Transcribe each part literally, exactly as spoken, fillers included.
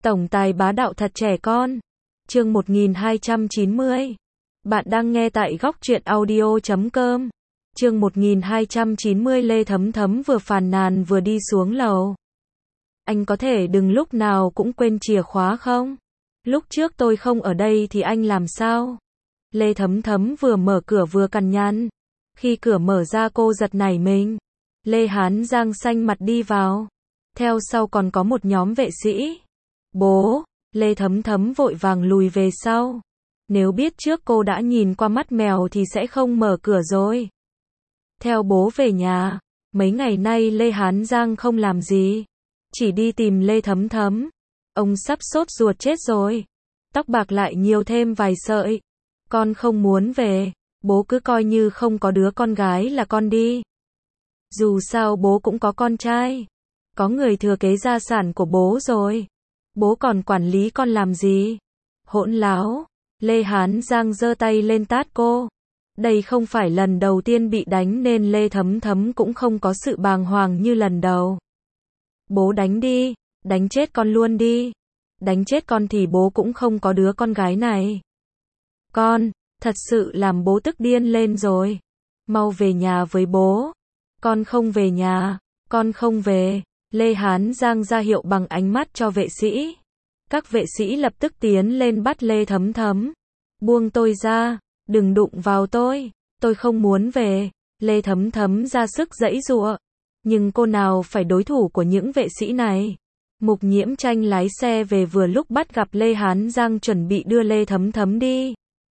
Tổng tài bá đạo thật trẻ con. Chương một nghìn hai trăm chín mươi. Bạn đang nghe tại góc truyện audio chấm com. Chương một nghìn hai trăm chín mươi. Lê Thấm Thấm vừa phàn nàn vừa đi xuống lầu. Anh có thể đừng lúc nào cũng quên chìa khóa không? Lúc trước tôi không ở đây thì anh làm sao? Lê Thấm Thấm vừa mở cửa vừa cằn nhằn. Khi cửa mở ra cô giật nảy mình. Lê Hán Giang xanh mặt đi vào. Theo sau còn có một nhóm vệ sĩ. Bố, Lê Thấm Thấm vội vàng lùi về sau. Nếu biết trước cô đã nhìn qua mắt mèo thì sẽ không mở cửa rồi. Theo bố về nhà, mấy ngày nay Lê Hán Giang không làm gì. Chỉ đi tìm Lê Thấm Thấm. Ông sắp sốt ruột chết rồi. Tóc bạc lại nhiều thêm vài sợi. Con không muốn về, bố cứ coi như không có đứa con gái là con đi. Dù sao bố cũng có con trai. Có người thừa kế gia sản của bố rồi. Bố còn quản lý con làm gì? Hỗn láo. Lê Hán Giang giơ tay lên tát cô. Đây không phải lần đầu tiên bị đánh nên Lê Thấm Thấm cũng không có sự bàng hoàng như lần đầu. Bố đánh đi, đánh chết con luôn đi. Đánh chết con thì bố cũng không có đứa con gái này. Con, thật sự làm bố tức điên lên rồi. Mau về nhà với bố. Con không về nhà, con không về. Lê Hán Giang ra hiệu bằng ánh mắt cho vệ sĩ. Các vệ sĩ lập tức tiến lên bắt Lê Thấm Thấm. Buông tôi ra, đừng đụng vào tôi, tôi không muốn về. Lê Thấm Thấm ra sức giãy giụa. Nhưng cô nào phải đối thủ của những vệ sĩ này. Mục Nhiễm Tranh lái xe về vừa lúc bắt gặp Lê Hán Giang chuẩn bị đưa Lê Thấm Thấm đi.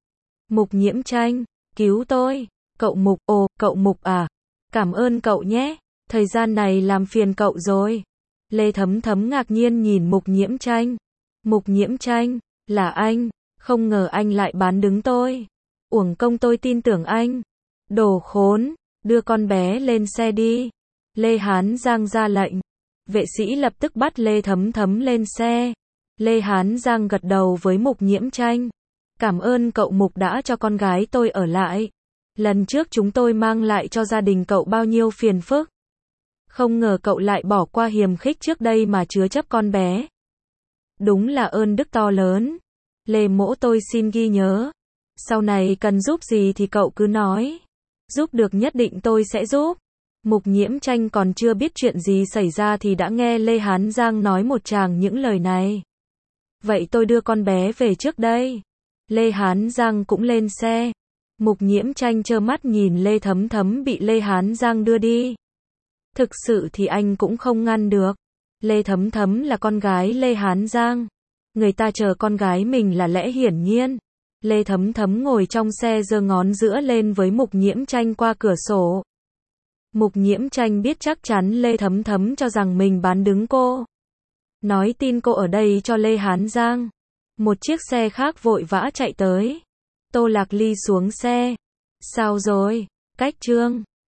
Mục Nhiễm Tranh, cứu tôi. Cậu Mục, ồ, cậu Mục à? Cảm ơn cậu nhé. Thời gian này làm phiền cậu rồi. Lê Thấm Thấm ngạc nhiên nhìn Mục Nhiễm Tranh. Mục Nhiễm Tranh, là anh, không ngờ anh lại bán đứng tôi. Uổng công tôi tin tưởng anh. Đồ khốn, đưa con bé lên xe đi. Lê Hán Giang ra lệnh. Vệ sĩ lập tức bắt Lê Thấm Thấm lên xe. Lê Hán Giang gật đầu với Mục Nhiễm Tranh. Cảm ơn cậu Mục đã cho con gái tôi ở lại. Lần trước chúng tôi mang lại cho gia đình cậu bao nhiêu phiền phức. Không ngờ cậu lại bỏ qua hiềm khích trước đây mà chứa chấp con bé. Đúng là ơn đức to lớn. Lê mỗ tôi xin ghi nhớ. Sau này cần giúp gì thì cậu cứ nói. Giúp được nhất định tôi sẽ giúp. Mục Nhiễm Tranh còn chưa biết chuyện gì xảy ra thì đã nghe Lê Hán Giang nói một tràng những lời này. Vậy tôi đưa con bé về trước đây. Lê Hán Giang cũng lên xe. Mục Nhiễm Tranh trơ mắt nhìn Lê Thấm Thấm bị Lê Hán Giang đưa đi. Thực sự thì anh cũng không ngăn được. Lê Thấm Thấm là con gái Lê Hán Giang. Người ta chờ con gái mình là lẽ hiển nhiên. Lê Thấm Thấm ngồi trong xe giơ ngón giữa lên với Mục Nhiễm Tranh qua cửa sổ. Mục Nhiễm Tranh biết chắc chắn Lê Thấm Thấm cho rằng mình bán đứng cô. Nói tin cô ở đây cho Lê Hán Giang. Một chiếc xe khác vội vã chạy tới. Tô Lạc Ly xuống xe. Sao rồi? Cách Trương.